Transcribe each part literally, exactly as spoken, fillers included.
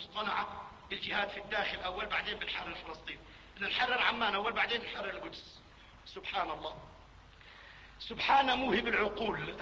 المصطنعة الجهاد في الداخل أول، بعدين بنحرر فلسطين، بنحرر عمان أول بعدين بنحرر القدس. سبحان الله، سبحان موهب العقول.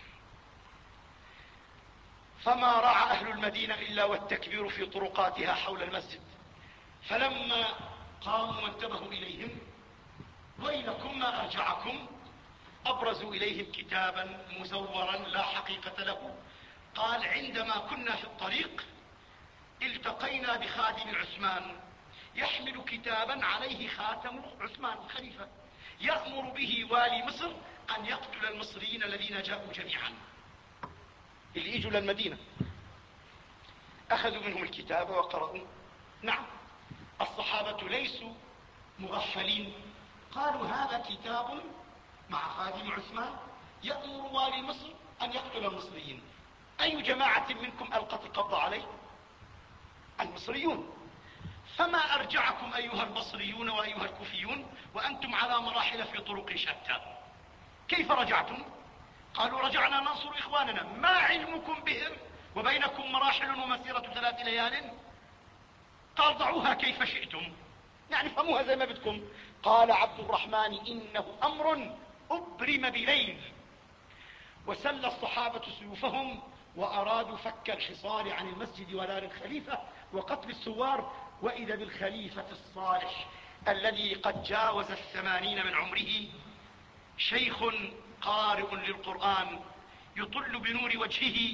فما رعى أهل المدينة إلا والتكبير في طرقاتها حول المسجد، فلما قاموا وانتبهوا إليهم ويلكم ما أرجعكم أبرزوا إليهم كتابا مزورا لا حقيقة له. قال عندما كنا في الطريق التقينا بخادم عثمان يحمل كتابا عليه خاتم عثمان الخليفة يأمر به والي مصر أن يقتل المصريين الذين جاءوا جميعا اللي يجوا للمدينة. أخذوا منهم الكتاب وقرأوا. نعم، الصحابة ليسوا مغفلين، قالوا هذا كتاب مع خادم عثمان يأمر والي مصر أن يقتل المصريين. أي جماعة منكم ألقت القبض عليه؟ المصريون. فما أرجعكم أيها البصريون وأيها الكوفيون وأنتم على مراحل في طرق شتى، كيف رجعتم؟ قالوا رجعنا ننصر إخواننا. ما علمكم بهم وبينكم مراحل ومسيرة ثلاث ليال؟ قال ضعوها كيف شئتم، يعني فهموها زي ما بدكم. قال عبد الرحمن إنه أمر أبرم بليل. وسل الصحابة سيوفهم وأرادوا فك الحصار عن المسجد ودار الخليفة وقتل الثوار، وإذا بالخليفة الصالح الذي قد جاوز الثمانين من عمره، شيخ قارئ للقرآن يطل بنور وجهه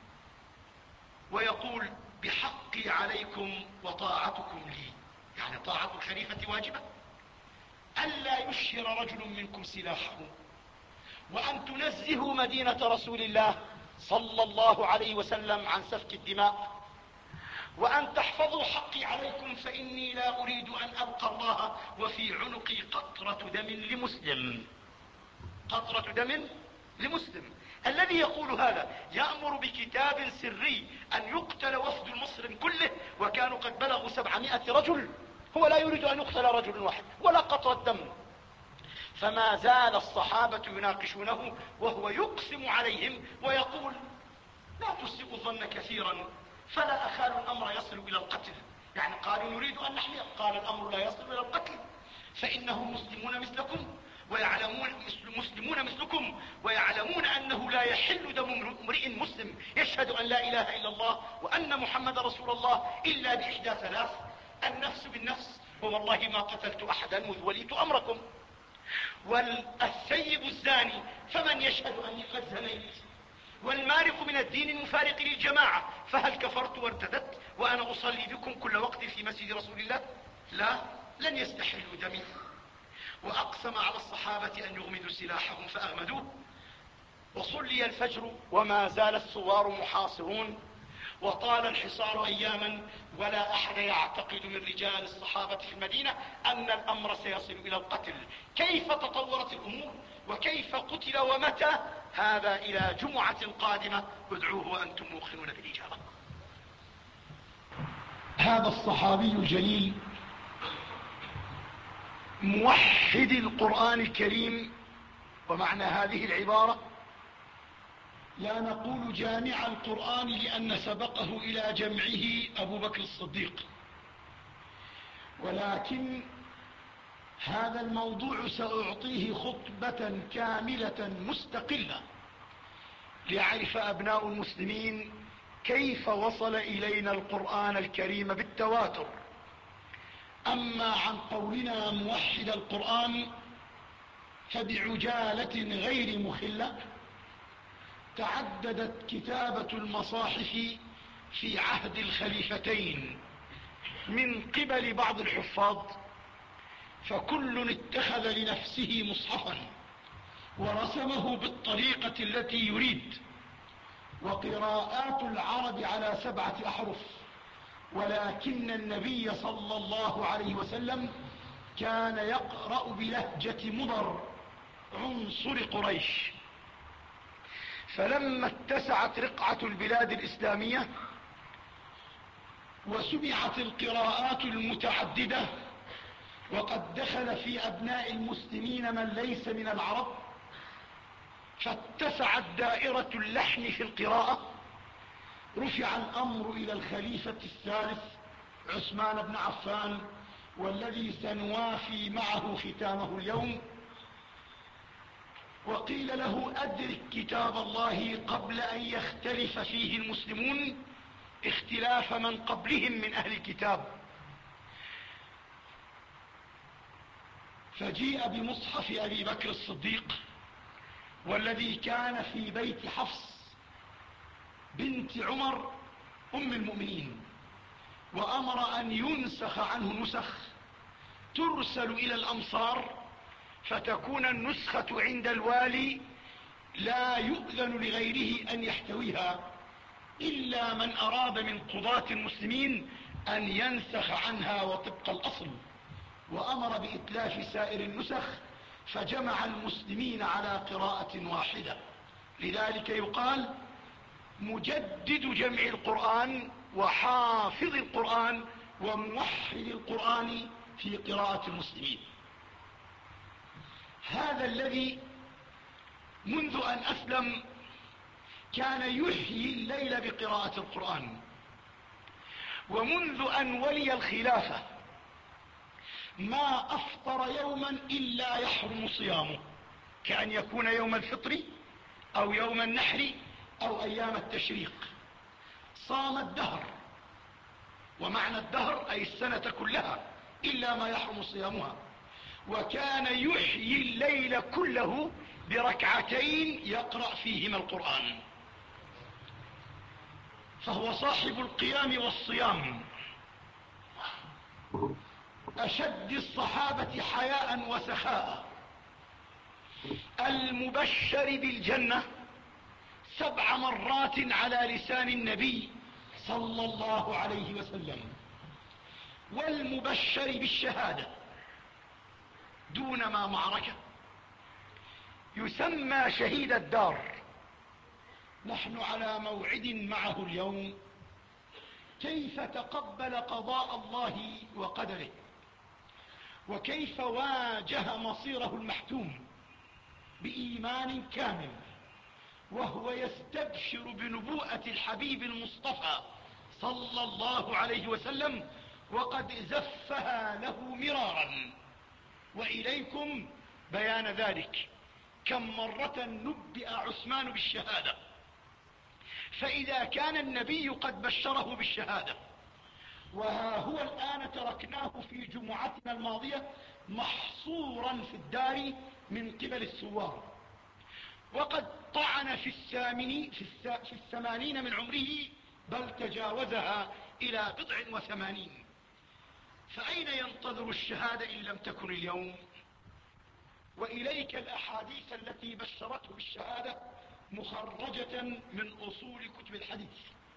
ويقول بحقي عليكم وطاعتكم لي، يعني طاعة الخليفة واجبة، ألا يشهر رجل منكم سلاحه، وأن تنزهوا مدينة رسول الله صلى الله عليه وسلم عن سفك الدماء، وأن تحفظوا حقي عليكم فإني لا أريد أن ألقى الله وفي عنقي قطرة دم لمسلم. قطرة دم لمسلم. الذي يقول هذا يأمر بكتاب سري أن يقتل وفد المصر كله، وكانوا قد بلغوا سبعمائة رجل، هو لا يريد أن يقتل رجل واحد ولا قطرة دم. فما زال الصحابة يناقشونه وهو يقسم عليهم ويقول لا تسيء الظن كثيرا فلا أخال الأمر يصل إلى القتل. يعني قالوا نريد أن نحمي، قال الأمر لا يصل إلى القتل، فإنهم مسلمون مثلكم ويعلمون مسلمون مثلكم ويعلمون أنه لا يحل دم امرئ مسلم يشهد أن لا إله إلا الله وأن محمد رسول الله إلا بإحدى ثلاث: النفس بالنفس، ووالله ما قتلت أحدا مذ وليت أمركم، والثيب الزاني فمن يشهد أني قد زنيت، والمارق من الدين المفارق للجماعة، فهل كفرت وارتدت وأنا أصلي بكم كل وقت في مسجد رسول الله؟ لا، لن يستحلوا دمي. وأقسم على الصحابة أن يغمدوا سلاحهم فأغمدوه، وصلي الفجر وما زال الثوار محاصرون، وطال الحصار أياما، ولا أحد يعتقد من رجال الصحابة في المدينة أن الأمر سيصل إلى القتل. كيف تطورت الأمور وكيف قتل ومتى؟ هذا إلى جمعة قادمة، ادعوه وأنتم موقنون بالإجابة. هذا الصحابي الجليل موحد القرآن الكريم، ومعنى هذه العبارة لا نقول جامع القرآن لأن سبقه إلى جمعه أبو بكر الصديق، ولكن هذا الموضوع سأعطيه خطبة كاملة مستقلة ليعرف أبناء المسلمين كيف وصل إلينا القرآن الكريم بالتواتر. أما عن قولنا موحد القرآن فبعجالة غير مخلة تعددت كتابة المصاحف في عهد الخليفتين من قبل بعض الحفاظ، فكل اتخذ لنفسه مصحفا ورسمه بالطريقة التي يريد، وقراءات العرب على سبعة أحرف، ولكن النبي صلى الله عليه وسلم كان يقرأ بلهجة مضر عنصر قريش. فلما اتسعت رقعة البلاد الإسلامية وسمعت القراءات المتعددة، وقد دخل في أبناء المسلمين من ليس من العرب، فاتسعت دائرة اللحن في القراءة، رفع الأمر إلى الخليفة الثالث عثمان بن عفان، والذي سنوافي معه ختامه اليوم. وقيل له أدرك كتاب الله قبل أن يختلف فيه المسلمون اختلاف من قبلهم من أهل الكتاب. فجيء بمصحف أبي بكر الصديق، والذي كان في بيت حفص بنت عمر أم المؤمنين، وأمر أن ينسخ عنه نسخ ترسل إلى الأمصار، فتكون النسخة عند الوالي لا يؤذن لغيره أن يحتويها إلا من أراد من قضاة المسلمين أن ينسخ عنها وطبق الأصل. وأمر بإتلاف سائر النسخ، فجمع المسلمين على قراءة واحدة. لذلك يقال مجدد جمع القرآن وحافظ القرآن وموحد القرآن في قراءة المسلمين. هذا الذي منذ أن أسلم كان يحيي الليل بقراءة القرآن، ومنذ أن ولي الخلافة ما أفطر يوما إلا يحرم صيامه، كأن يكون يوم الفطر أو يوم النحر أو أيام التشريق. صام الدهر، ومعنى الدهر أي السنة كلها، إلا ما يحرم صيامها. وكان يحيي الليل كله بركعتين يقرأ فيهما القرآن، فهو صاحب القيام والصيام، أشد الصحابة حياء وسخاء، المبشر بالجنة سبع مرات على لسان النبي صلى الله عليه وسلم، والمبشر بالشهادة دون ما معركة، يسمى شهيد الدار. نحن على موعد معه اليوم. كيف تقبل قضاء الله وقدره، وكيف واجه مصيره المحتوم بإيمان كامل، وهو يستبشر بنبوءة الحبيب المصطفى صلى الله عليه وسلم، وقد زفها له مرارا. وإليكم بيان ذلك. كم مرة نبئ عثمان بالشهادة، فإذا كان النبي قد بشره بالشهادة، وها هو الآن تركناه في جمعتنا الماضية محصورا في الدار من قبل الثوار، وقد طعن في الثامن في الثمانين من عمره، بل تجاوزها إلى بضع وثمانين. فأين ينتظر الشهادة إن لم تكن اليوم؟ وإليك الأحاديث التي بشرته بالشهادة مخرجة من أصول كتب الحديث.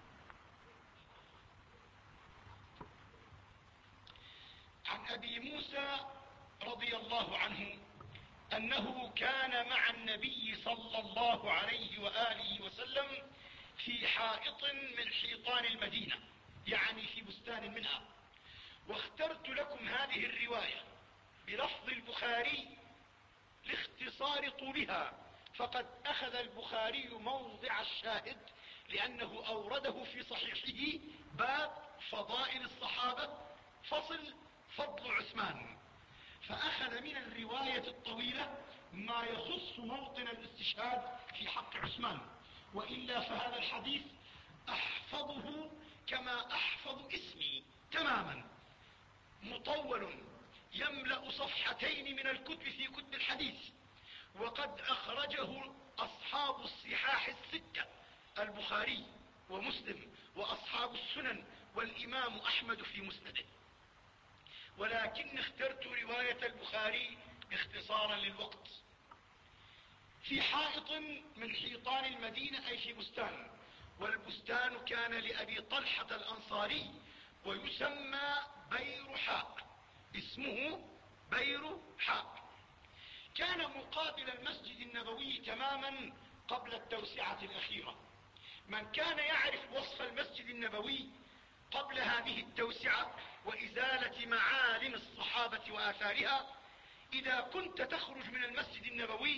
عن أبي موسى رضي الله عنه أنه كان مع النبي صلى الله عليه وآله وسلم في حائط من حيطان المدينة، يعني في بستان منها. واخترت لكم هذه الرواية بلفظ البخاري لاختصار طولها، فقد أخذ البخاري موضع الشاهد لأنه أورده في صحيحه باب فضائل الصحابة فصل فضل عثمان، فأخذ من الرواية الطويلة ما يخص موطن الاستشهاد في حق عثمان. وإلا فهذا الحديث أحفظه كما أحفظ اسمي تماما، مطول يملأ صفحتين من الكتب في كتب الحديث، وقد أخرجه أصحاب الصحاح الستة، البخاري ومسلم وأصحاب السنن والإمام أحمد في مسنده. ولكن اخترت رواية البخاري اختصارا للوقت. في حائط من حيطان المدينة، أي في بستان، والبستان كان لأبي طلحة الأنصاري ويسمى بير حاء، اسمه بير حاء. كان مقابل المسجد النبوي تماما قبل التوسعة الأخيرة. من كان يعرف وصف المسجد النبوي قبل هذه التوسعة وإزالة معالم الصحابة وآثارها، إذا كنت تخرج من المسجد النبوي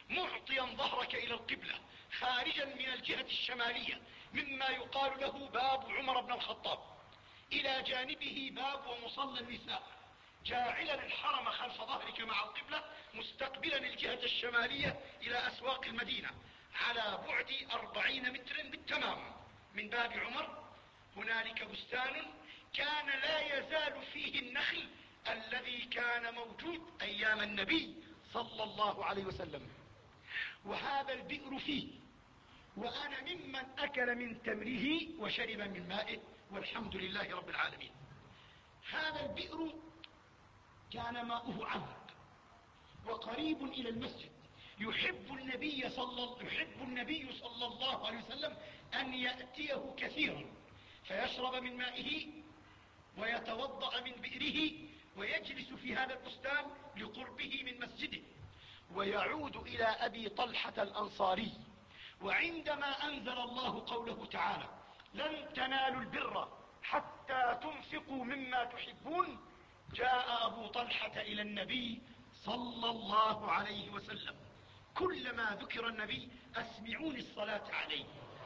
معطيا ظهرك إلى القبلة خارجا من الجهة الشمالية مما يقال له باب عمر بن الخطاب، إلى جانبه باب ومصلى النساء، جاعلا الحرم خلف ظهرك مع القبلة مستقبلا الجهة الشمالية إلى أسواق المدينة على بعد أربعين مترا بالتمام من باب عمر. هنالك بستان كان لا يزال فيه النخل الذي كان موجود أيام النبي صلى الله عليه وسلم، وهذا البئر فيه، وأنا ممن أكل من تمره وشرب من مائه والحمد لله رب العالمين. هذا البئر كان ماؤه عذب وقريب إلى المسجد، يحب النبي صلى, يحب النبي صلى الله عليه وسلم أن يأتيه كثيرا فيشرب من مائه ويتوضأ من بئره ويجلس في هذا البستان لقربه من مسجده، ويعود إلى أبي طلحة الأنصاري. وعندما أنزل الله قوله تعالى لن تنالوا البر حتى تنفقوا مما تحبون، جاء أبو طلحة إلى النبي صلى الله عليه وسلم، كلما ذكر النبي أسمعوني الصلاة عليه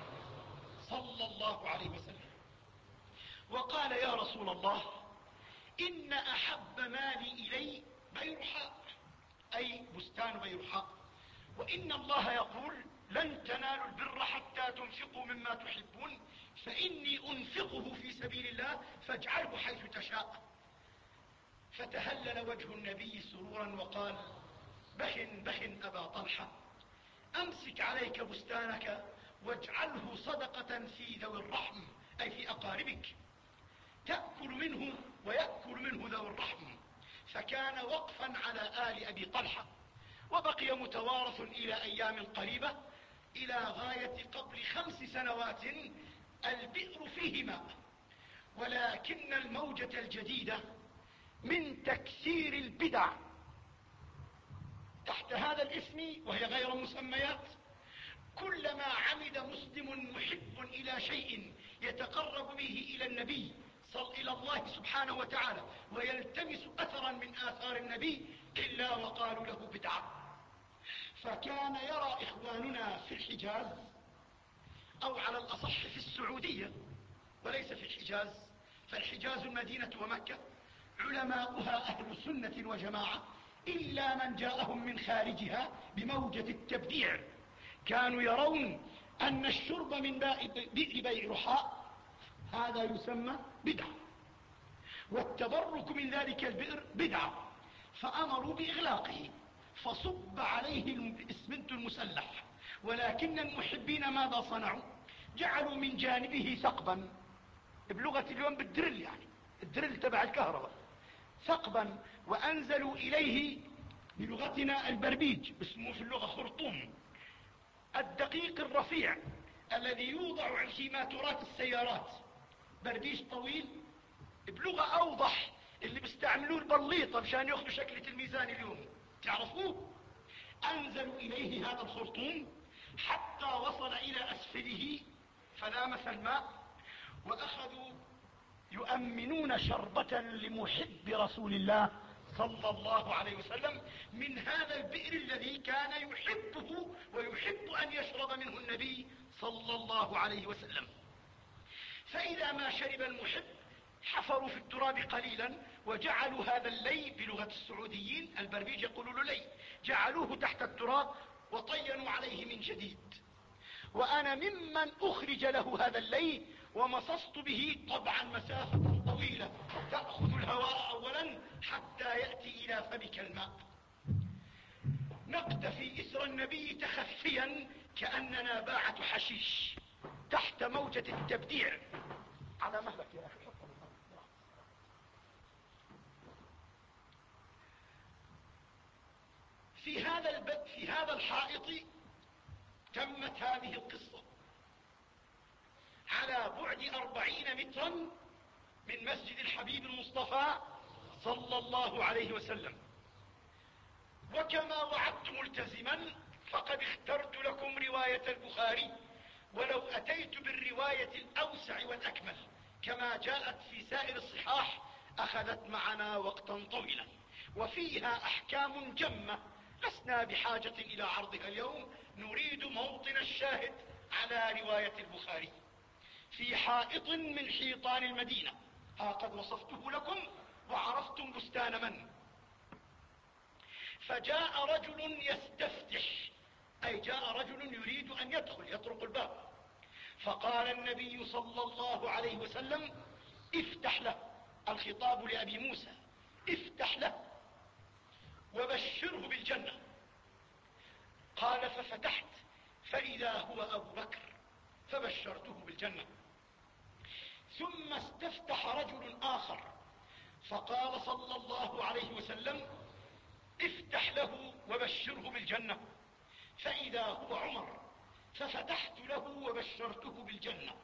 صلى الله عليه وسلم، وقال يا رسول الله إن أحب مالي إلي بيرحاء، أي بستان بيرحاء، وإن الله يقول لن تنالوا البر حتى تنفقوا مما تحبون، فإني أنفقه في سبيل الله فاجعله حيث تشاء. فتهلل وجه النبي سرورا وقال بخ بخ أبا طلحة، أمسك عليك بستانك واجعله صدقة في ذوي الرحم، أي في أقاربك، تأكل منه ويأكل منه ذوي الرحم. فكان وقفا على آل أبي طلحة، وبقي متوارث إلى أيام قريبة، إلى غاية قبل خمس سنوات البئر فيه ماء. ولكن الموجة الجديدة من تكثير البدع تحت هذا الاسم وهي غير مسميات، كلما عمد مسلم محب إلى شيء يتقرب به إلى النبي صل إلى الله سبحانه وتعالى ويلتمس أثرا من آثار النبي إلا وقالوا له بدعة. فكان يرى إخواننا في الحجاز، أو على الأصح في السعودية وليس في الحجاز، فالحجاز المدينة ومكة علماؤها أهل سنة وجماعة إلا من جاءهم من خارجها بموجة التبديع، كانوا يرون أن الشرب من بئر بيرحاء هذا يسمى بدعة، والتبرك من ذلك البئر بدعة، فأمروا بإغلاقه فصب عليه الإسمنت المسلح. ولكن المحبين ماذا صنعوا؟ جعلوا من جانبه ثقبا، بلغة اليوم بالدرل، يعني الدرل تبع الكهرباء، ثقبا، وأنزلوا إليه بلغتنا البربيج، اسمه في اللغة خرطوم، الدقيق الرفيع الذي يوضع على خيماتورات السيارات، بربيج طويل بلغة أوضح اللي بيستعملوه البليطة مشان ياخذوا شكلة الميزان اليوم، تعرفوه؟ أنزلوا إليه هذا الخرطوم حتى وصل إلى أسفله فلامس الماء، وأخذوا يؤمنون شربة لمحب رسول الله صلى الله عليه وسلم من هذا البئر الذي كان يحبه ويحب أن يشرب منه النبي صلى الله عليه وسلم. فإذا ما شرب المحب حفروا في التراب قليلا وجعلوا هذا اللي بلغة السعوديين البربيج يقولوا له لي، جعلوه تحت التراب وطينوا عليه من جديد. وأنا ممن أخرج له هذا اللي ومصصت به طبعا مسافة طويلة تأخذ الهواء أولا حتى يأتي إلى فمك الماء. نقتفي إثر النبي تخفيا كأننا باعة حشيش تحت موجة التبديع. على مهلك يا أخي. في هذا الب... في هذا الحائط تمت هذه القصة على بعد أربعين مترا من مسجد الحبيب المصطفى صلى الله عليه وسلم. وكما وعدت ملتزما فقد اخترت لكم رواية البخاري، ولو أتيت بالرواية الأوسع والأكمل كما جاءت في سائر الصحاح أخذت معنا وقتا طويلا، وفيها أحكام جمة لسنا بحاجة إلى عرضها اليوم، نريد موطن الشاهد على رواية البخاري. في حائط من حيطان المدينة، ها قد وصفته لكم وعرفتم بستان من. فجاء رجل يستفتح، أي جاء رجل يريد أن يدخل يطرق الباب، فقال النبي صلى الله عليه وسلم: افتح له. الخطاب لأبي موسى: افتح له وبشره بالجنة. قال: ففتحت فإذا هو أبو بكر فبشرته بالجنة. ثم استفتح رجل آخر فقال صلى الله عليه وسلم: افتح له وبشره بالجنة. فإذا هو عمر ففتحت له وبشرته بالجنة.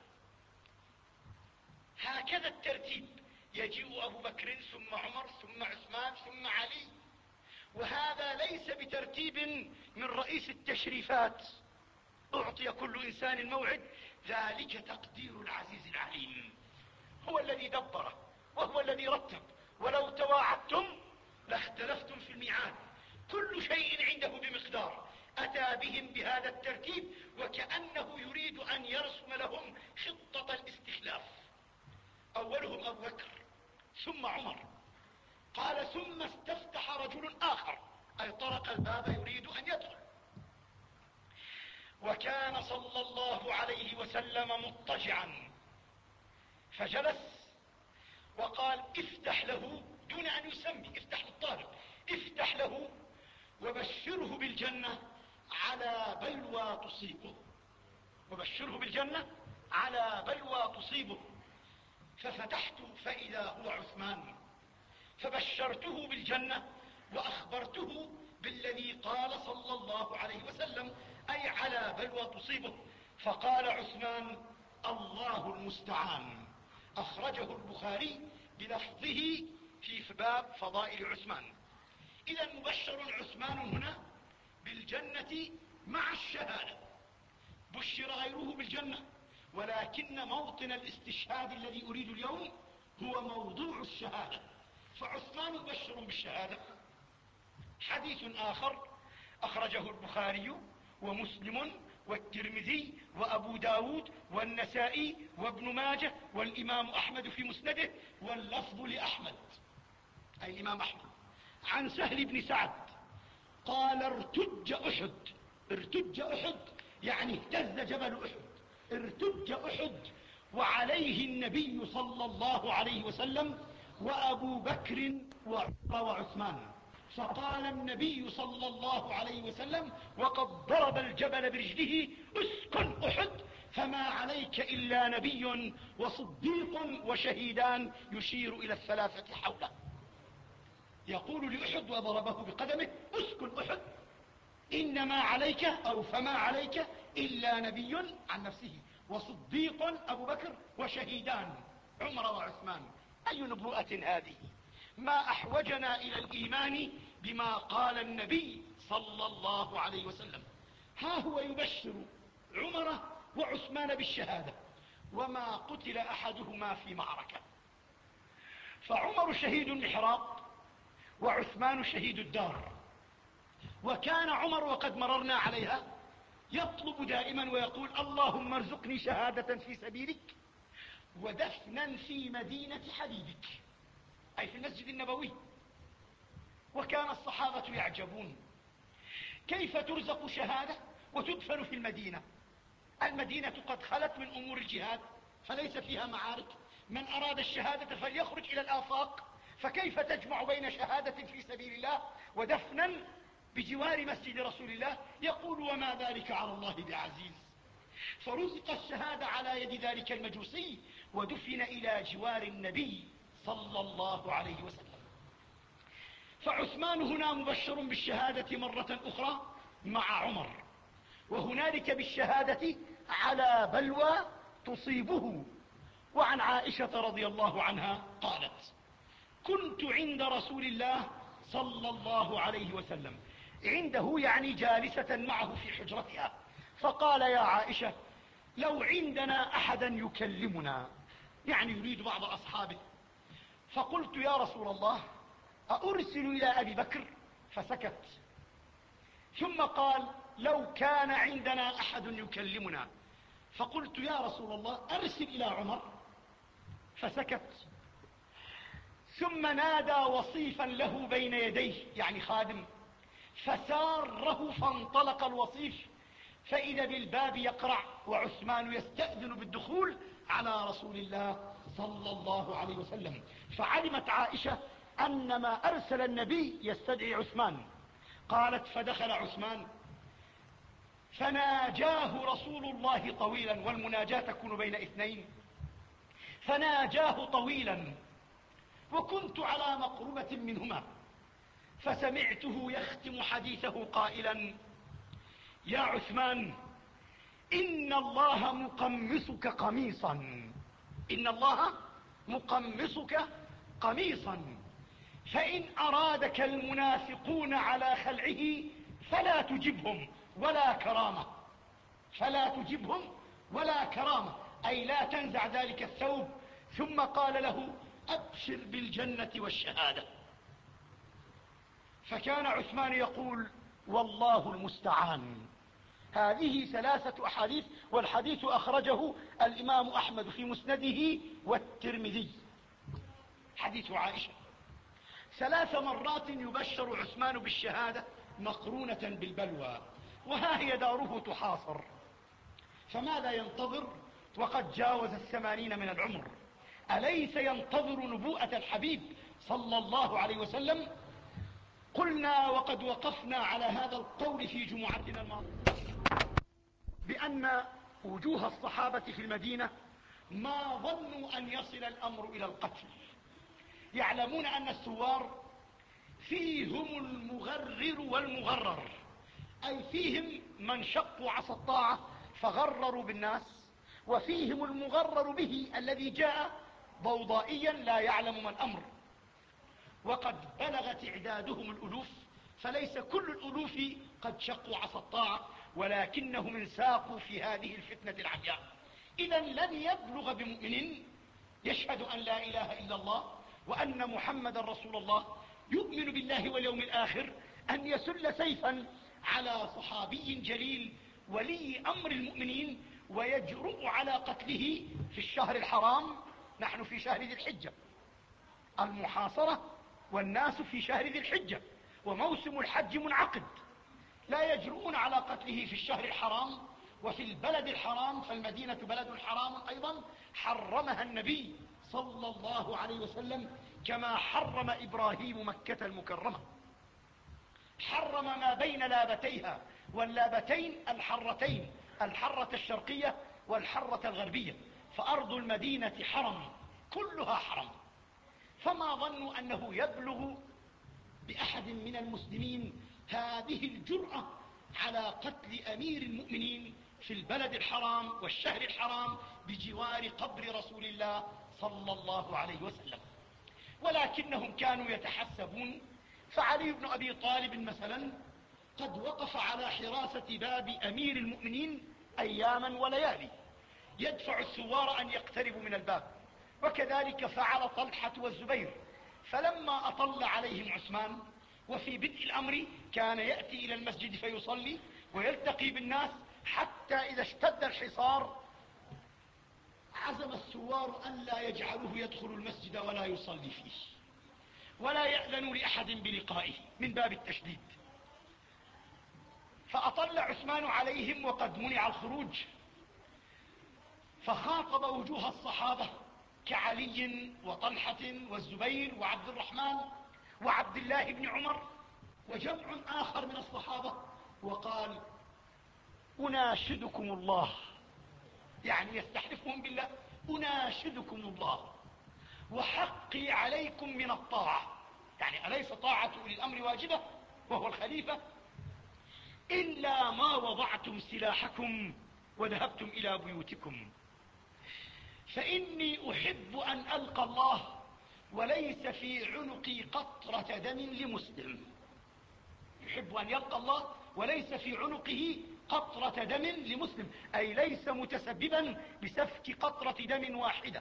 هكذا الترتيب، يجيء أبو بكر ثم عمر ثم عثمان ثم علي. وهذا ليس بترتيب من رئيس التشريفات أعطي كل إنسان موعد، ذلك تقدير العزيز العليم، هو الذي دبره وهو الذي رتب. ولو تواعدتم لاختلفتم في الميعاد، كل شيء عنده بمقدار. أتى بهم بهذا الترتيب وكأنه يريد أن يرسم لهم خطة الاستخلاف. أولهم أبو بكر ثم عمر. قال: ثم استفتح رجل آخر، أي طرق الباب يريد أن يدخل. وكان صلى الله عليه وسلم مضطجعا، فجلس وقال: افتح له، دون أن يسمي، افتح للطالب، افتح له وبشره بالجنة على بلوى تصيبه، وبشره بالجنة على بلوى تصيبه. ففتحت فإذا هو عثمان فبشرته بالجنة وأخبرته بالذي قال صلى الله عليه وسلم، أي على بلوى تصيبه. فقال عثمان: الله المستعان. أخرجه البخاري بلفظه في باب فضائل عثمان. إذا مبشر عثمان هنا بالجنة مع الشهادة، بشر غيره بالجنة، ولكن موطن الاستشهاد الذي أريد اليوم هو موضوع الشهادة. فعثمان مبشر بالشهادة. حديث آخر أخرجه البخاري ومسلم والترمذي وأبو داود والنسائي وابن ماجه والإمام أحمد في مسنده، واللفظ لأحمد أي الإمام أحمد، عن سهل بن سعد قال: ارتج أحد. ارتج أحد يعني اهتز جبل أحد. ارتج أحد وعليه النبي صلى الله عليه وسلم وأبو بكر وعمر وعثمان. فقال النبي صلى الله عليه وسلم وقد ضرب الجبل برجله: اسكن أحد، فما عليك إلا نبي وصديق وشهيدان، يشير إلى الثلاثة حوله. يقول لأحد وضربه بقدمه: اسكن أحد، إنما عليك أو فما عليك إلا نبي عن نفسه وصديق أبو بكر وشهيدان عمر وعثمان. أي نبوءة هذه! ما أحوجنا إلى الإيمان بما قال النبي صلى الله عليه وسلم. ها هو يبشر عمر وعثمان بالشهادة، وما قتل أحدهما في معركة. فعمر شهيد المحراق وعثمان شهيد الدار. وكان عمر، وقد مررنا عليها، يطلب دائما ويقول: اللهم ارزقني شهادة في سبيلك ودفنا في مدينة حبيبك، أي في المسجد النبوي. وكان الصحابة يعجبون: كيف ترزق شهادة وتدفن في المدينة؟ المدينة قد خلت من أمور الجهاد فليس فيها معارك، من أراد الشهادة فليخرج إلى الآفاق، فكيف تجمع بين شهادة في سبيل الله ودفنا بجوار مسجد رسول الله؟ يقول: وما ذلك على الله بعزيز. فرزق الشهادة على يد ذلك المجوسي ودفن إلى جوار النبي صلى الله عليه وسلم. فعثمان هنا مبشر بالشهادة مرة أخرى مع عمر، وهنالك بالشهادة على بلوى تصيبه. وعن عائشة رضي الله عنها قالت: كنت عند رسول الله صلى الله عليه وسلم، عنده يعني جالسة معه في حجرتها، فقال: يا عائشة، لو عندنا أحدا يكلمنا، يعني يريد بعض أصحابه. فقلت: يا رسول الله، أرسل إلى أبي بكر؟ فسكت. ثم قال لو كان عندنا أحد يكلمنا. فقلت يا رسول الله أرسل إلى عمر، فسكت. ثم نادى وصيفا له بين يديه، يعني خادم، فساره فانطلق الوصيف، فإذا بالباب يقرع وعثمان يستأذن بالدخول على رسول الله صلى الله عليه وسلم. فعلمت عائشة أن ما أرسل النبي يستدعي عثمان. قالت فدخل عثمان فناجاه رسول الله طويلا، والمناجاة تكون بين اثنين، فناجاه طويلا وكنت على مقربة منهما، فسمعته يختم حديثه قائلا يا عثمان إن الله مقمصك قميصا، إن الله مقمصك قميصا، فإن أرادك المنافقون على خلعه فلا تجبهم ولا كرامة، فلا تجبهم ولا كرامة، أي لا تنزع ذلك الثوب. ثم قال له أبشر بالجنة والشهادة. فكان عثمان يقول والله المستعان. هذه ثلاثة أحاديث، والحديث أخرجه الإمام أحمد في مسنده والترمذي. حديث عائشة ثلاث مرات يبشر عثمان بالشهادة مقرونة بالبلوى، وها هي داره تحاصر، فماذا ينتظر وقد جاوز الثمانين من العمر؟ أليس ينتظر نبوءة الحبيب صلى الله عليه وسلم؟ قلنا وقد وقفنا على هذا القول في جمعتنا الماضية بأن وجوه الصحابة في المدينة ما ظنوا أن يصل الأمر إلى القتل. يعلمون أن الثوار فيهم المغرر والمغرر، أي فيهم من شقوا عصا الطاعة فغرروا بالناس، وفيهم المغرر به الذي جاء ضوضائيا لا يعلم ما الأمر. وقد بلغت اعدادهم الألوف، فليس كل الألوف قد شقوا عصا الطاعة، ولكنهم انساقوا في هذه الفتنة العمياء. إذا لن يبلغ بمؤمن يشهد أن لا إله إلا الله وأن محمد رسول الله يؤمن بالله واليوم الآخر أن يسل سيفا على صحابي جليل ولي أمر المؤمنين ويجرؤ على قتله في الشهر الحرام. نحن في شهر ذي الحجة، المحاصرة والناس في شهر ذي الحجة وموسم الحج منعقد، لا يجرؤون على قتله في الشهر الحرام وفي البلد الحرام، فالمدينة بلد حرام أيضا حرمها النبي صلى الله عليه وسلم كما حرم إبراهيم مكة المكرمة. حرم ما بين لابتيها، واللابتين الحرتين، الحرة الشرقية والحرة الغربية، فأرض المدينة حرم كلها حرم. فما ظنوا أنه يبلغ بأحد من المسلمين هذه الجرأة على قتل أمير المؤمنين في البلد الحرام والشهر الحرام بجوار قبر رسول الله صلى الله عليه وسلم. ولكنهم كانوا يتحسبون. فعلي بن أبي طالب مثلا قد وقف على حراسة باب أمير المؤمنين أياما وليالي يدفع الثوار أن يقتربوا من الباب، وكذلك فعل طلحة والزبير. فلما أطل عليهم عثمان وفي بدء الأمر كان يأتي إلى المسجد فيصلي ويلتقي بالناس، حتى إذا اشتد الحصار عزم الثوار أن لا يجعلوه يدخل المسجد ولا يصلي فيه ولا يأذنوا لأحد بلقائه من باب التشديد. فأطل عثمان عليهم وقد منع الخروج، فخاطب وجوه الصحابة كعلي وطلحة والزبير وعبد الرحمن وعبد الله بن عمر وجمع آخر من الصحابة، وقال أناشدكم الله، يعني يستحلفهم بالله، أناشدكم الله وحقي عليكم من الطاعة، يعني أليس طاعة أولي الأمر واجبة وهو الخليفة؟ إلا ما وضعتم سلاحكم وذهبتم إلى بيوتكم، فإني أحب أن ألقى الله وليس في عنقي قطرة دم لمسلم. يحب أن يلقى الله وليس في عنقه قطرة دم لمسلم، أي ليس متسببا بسفك قطرة دم واحدة.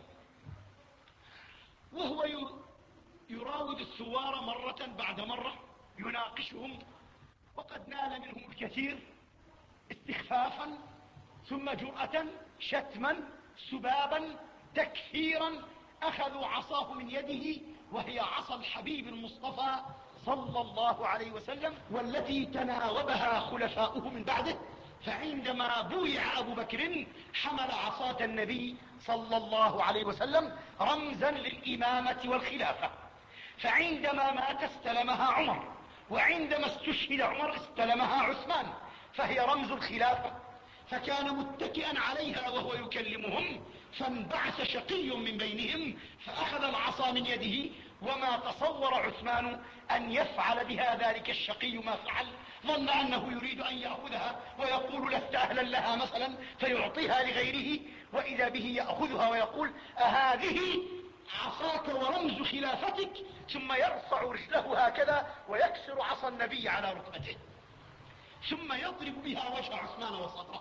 وهو يراود الثوار مرة بعد مرة، يناقشهم وقد نال منهم الكثير استخفافا ثم جرأة، شتما، سبابا، تكفيرا. أخذوا عصاه من يده وهي عصا الحبيب المصطفى صلى الله عليه وسلم، والتي تناوبها خلفاؤه من بعده. فعندما بويع أبو بكر حمل عصاة النبي صلى الله عليه وسلم رمزا للإمامة والخلافة، فعندما مات استلمها عمر، وعندما استشهد عمر استلمها عثمان، فهي رمز الخلافة. فكان متكئا عليها وهو يكلمهم، فانبعث شقي من بينهم فأخذ العصا من يده، وما تصور عثمان أن يفعل بها ذلك الشقي ما فعل. ظن أنه يريد أن يأخذها ويقول لست أهلا لها مثلا فيعطيها لغيره، وإذا به يأخذها ويقول أهذه عصاك ورمز خلافتك، ثم يرفع رجله هكذا ويكسر عصا النبي على ركبته، ثم يضرب بها وجه عثمان وصدره.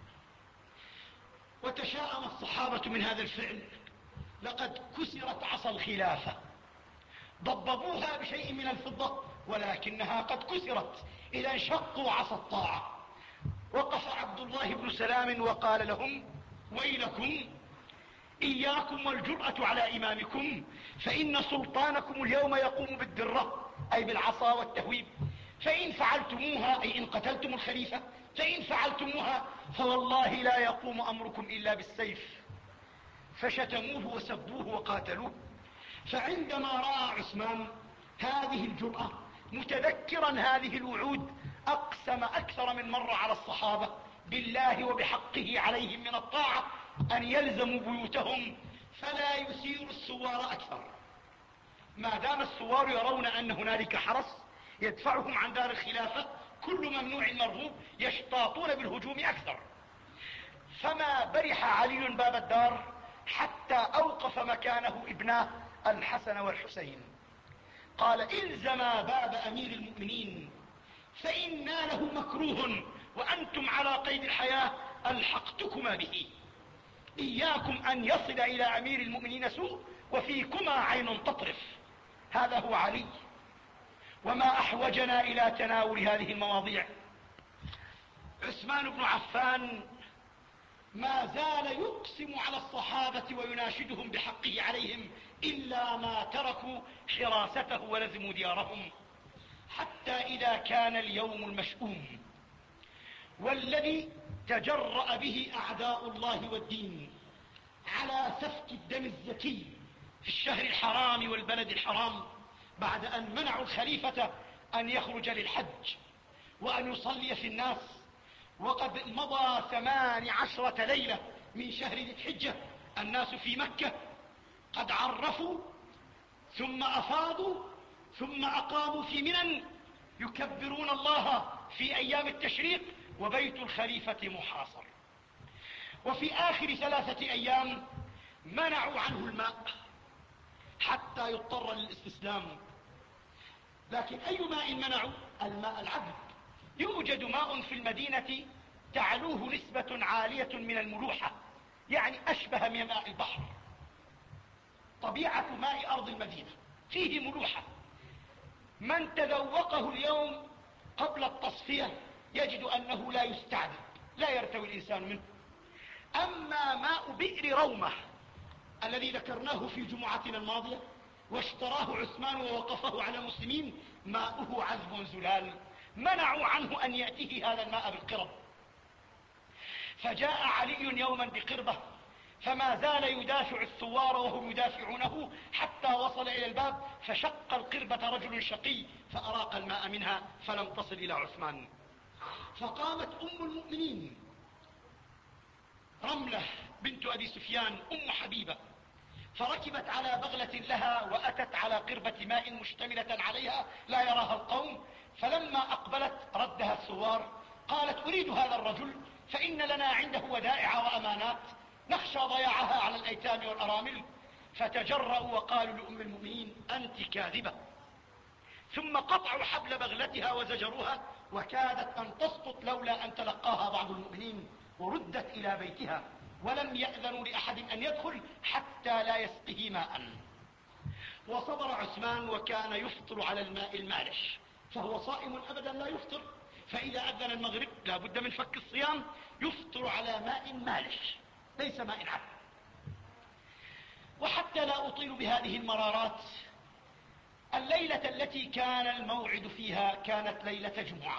وتشاءم الصحابة من هذا الفعل، لقد كسرت عصا الخلافة، ضببوها بشيء من الفضة ولكنها قد كسرت، إذا انشقوا عصا الطاعة. وقف عبد الله بن سلام وقال لهم ويلكم، إياكم والجرأة على إمامكم، فإن سلطانكم اليوم يقوم بالدرة، أي بالعصا والتهويب، فإن فعلتموها أي إن قتلتم الخليفة، فإن فعلتموها فوالله لا يقوم أمركم إلا بالسيف. فشتموه وسبوه وقاتلوه. فعندما رأى عثمان هذه الجرأة متذكرا هذه الوعود، أقسم أكثر من مرة على الصحابة بالله وبحقه عليهم من الطاعة أن يلزموا بيوتهم فلا يثيروا الثوار أكثر. ما دام الثوار يرون أن هنالك حرس يدفعهم عن دار الخلافة، كل ممنوع مرغوب، يشتاطون بالهجوم أكثر. فما برح علي باب الدار حتى أوقف مكانه ابناه الحسن والحسين، قال إلزما باب أمير المؤمنين فإن ناله مكروه وأنتم على قيد الحياة ألحقتكما به، إياكم أن يصل إلى أمير المؤمنين سوء وفيكما عين تطرف. هذا هو علي. وما أحوجنا إلى تناول هذه المواضيع. عثمان بن عفان ما زال يقسم على الصحابة ويناشدهم بحقه عليهم إلا ما تركوا حراسته ولزموا ديارهم، حتى إذا كان اليوم المشؤوم والذي تجرأ به أعداء الله والدين على سفك الدم الزكي في الشهر الحرام والبلد الحرام، بعد أن منعوا الخليفة أن يخرج للحج وأن يصلي في الناس، وقد مضى ثمان عشرة ليلة من شهر ذي الحجة الناس في مكة قد عرفوا ثم أفاضوا ثم أقاموا في منى يكبرون الله في أيام التشريق، وبيت الخليفة محاصر. وفي آخر ثلاثة أيام منعوا عنه الماء حتى يضطر للاستسلام. لكن أي ماء منعوا؟ الماء العذب. يوجد ماء في المدينة تعلوه نسبة عالية من الملوحة، يعني أشبه من ماء البحر. طبيعة ماء أرض المدينة فيه ملوحة، من تذوقه اليوم قبل التصفية يجد أنه لا يستعذب، لا يرتوي الإنسان منه. أما ماء بئر رومة الذي ذكرناه في جمعتنا الماضية واشتراه عثمان ووقفه على المسلمين، ماؤه عذب زلال، منعوا عنه أن يأتيه هذا الماء بالقرب. فجاء علي يوما بقربة فما زال يدافع الثوار وهم يدافعونه حتى وصل إلى الباب، فشق القربة رجل شقي فأراق الماء منها فلم تصل إلى عثمان. فقامت أم المؤمنين رملة بنت أبي سفيان أم حبيبة، فركبت على بغلة لها وأتت على قربة ماء مشتملة عليها لا يراها القوم، فلما أقبلت ردها الثوار، قالت أريد هذا الرجل فإن لنا عنده ودائع وأمانات نخشى ضياعها على الأيتام والأرامل. فتجرأوا وقالوا لأم المؤمنين أنت كاذبة، ثم قطعوا حبل بغلتها وزجروها، وكادت أن تسقط لولا أن تلقاها بعض المؤمنين وردت إلى بيتها، ولم يأذنوا لأحد أن يدخل حتى لا يسقه ماء. وصبر عثمان وكان يفطر على الماء المالح، فهو صائم أبدا لا يفطر، فإذا أذن المغرب لا بد من فك الصيام، يفطر على ماء مالح ليس ماء عذب. وحتى لا أطيل بهذه المرارات، الليلة التي كان الموعد فيها كانت ليلة جمعة.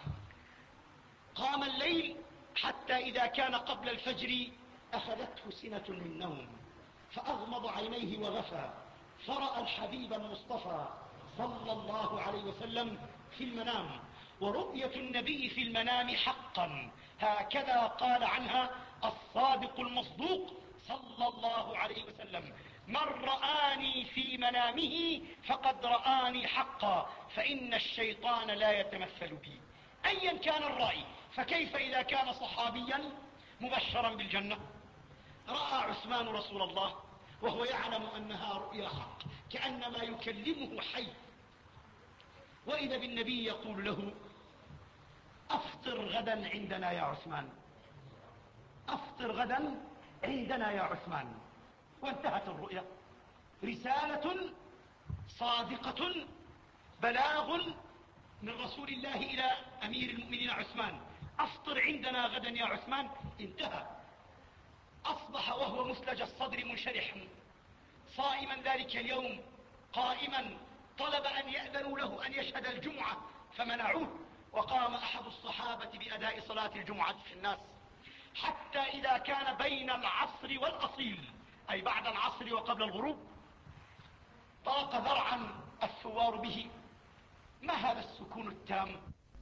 قام الليل حتى إذا كان قبل الفجر أخذته سنة من نوم، فأغمض عينيه وغفى، فرأى الحبيب المصطفى صلى الله عليه وسلم في المنام. ورؤية النبي في المنام حقا، هكذا قال عنها الصادق المصدوق صلى الله عليه وسلم: من رآني في منامه فقد رآني حقا، فإن الشيطان لا يتمثل بي. أيا كان الرأي، فكيف إذا كان صحابيا مبشرا بالجنة؟ رأى عثمان رسول الله وهو يعلم أنها رؤيا حق، كأنما يكلمه حي، وإذا بالنبي يقول له: أفطر غدا عندنا يا عثمان، أفطر غدا عندنا يا عثمان. وانتهت الرؤيا. رسالة صادقة، بلاغ من رسول الله إلى أمير المؤمنين عثمان: أفطر عندنا غدا يا عثمان. انتهى. أصبح وهو مسلج الصدر منشرحا صائما ذلك اليوم، قائما طلب أن يأذنوا له أن يشهد الجمعة فمنعوه، وقام أحد الصحابة بأداء صلاة الجمعة في الناس، حتى إذا كان بين العصر والأصيل، أي بعد العصر وقبل الغروب، ضاق ذرعا الثوار به. ما هذا السكون التام؟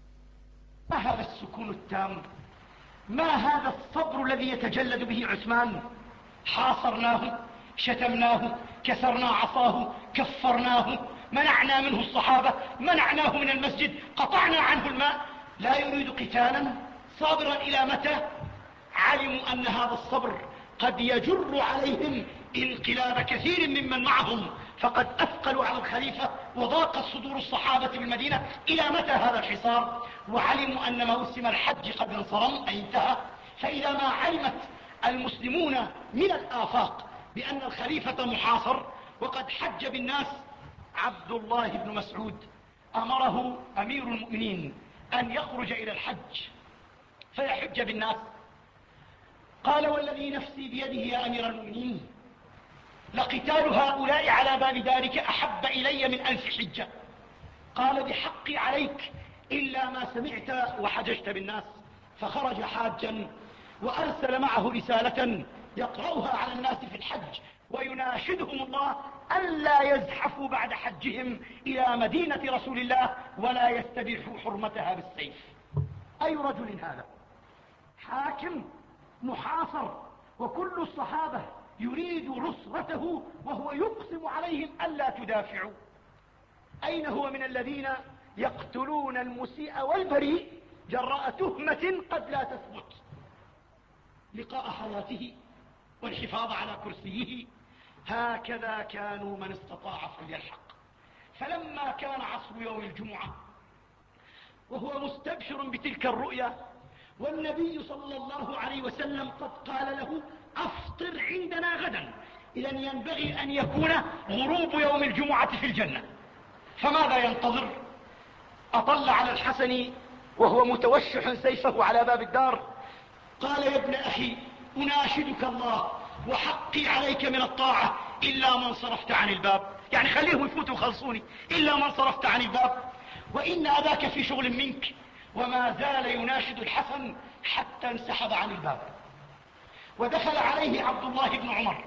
ما هذا السكون التام؟ ما هذا الصبر الذي يتجلد به عثمان؟ حاصرناه، شتمناه، كسرنا عصاه، كفرناه، منعنا منه الصحابة، منعناه من المسجد، قطعنا عنه الماء، لا يريد قتالا، صابرا إلى متى؟ علموا أن هذا الصبر قد يجر عليهم انقلاب كثير ممن معهم، فقد أثقلوا على الخليفة وضاقت صدور الصحابة بالمدينة. إلى متى هذا الحصار؟ وعلموا أن موسم الحج قد انصرم أي انتهى. فإذا ما علمت المسلمون من الآفاق بأن الخليفة محاصر وقد حج بالناس، عبد الله بن مسعود أمره أمير المؤمنين أن يخرج إلى الحج فيحج بالناس. قال: والذي نفسي بيده يا أمير المؤمنين، لقتال هؤلاء على باب دارك أحب إلي من ألف حجة. قال: بحقي عليك إلا ما سمعت وحججت بالناس. فخرج حاجا وأرسل معه رسالة يقرأها على الناس في الحج ويناشدهم الله ألا يزحفوا بعد حجهم إلى مدينة رسول الله ولا يستبيحوا حرمتها بالسيف. أي رجل هذا؟ حاكم محاصر وكل الصحابة يريد نصرته وهو يقسم عليهم ألا تدافعوا. أين هو من الذين يقتلون المسيء والبريء جراء تهمة قد لا تثبت؟ لقاء حياته والحفاظ على كرسيه. هكذا كانوا من استطاع فليلحق. فلما كان عصر يوم الجمعة وهو مستبشر بتلك الرؤيا، والنبي صلى الله عليه وسلم قد قال له: أفطر عندنا غدا، إذن ينبغي أن يكون غروب يوم الجمعة في الجنة، فماذا ينتظر؟ أطل على الحسن وهو متوشح سيفه على باب الدار، قال: يا ابن أخي، أناشدك الله وحقي عليك من الطاعة إلا من صرفت عن الباب، يعني خليهم يفوتوا وخلصوني، إلا من صرفت عن الباب، وإن أباك في شغل منك. وما زال يناشد الحسن حتى انسحب عن الباب. ودخل عليه عبد الله بن عمر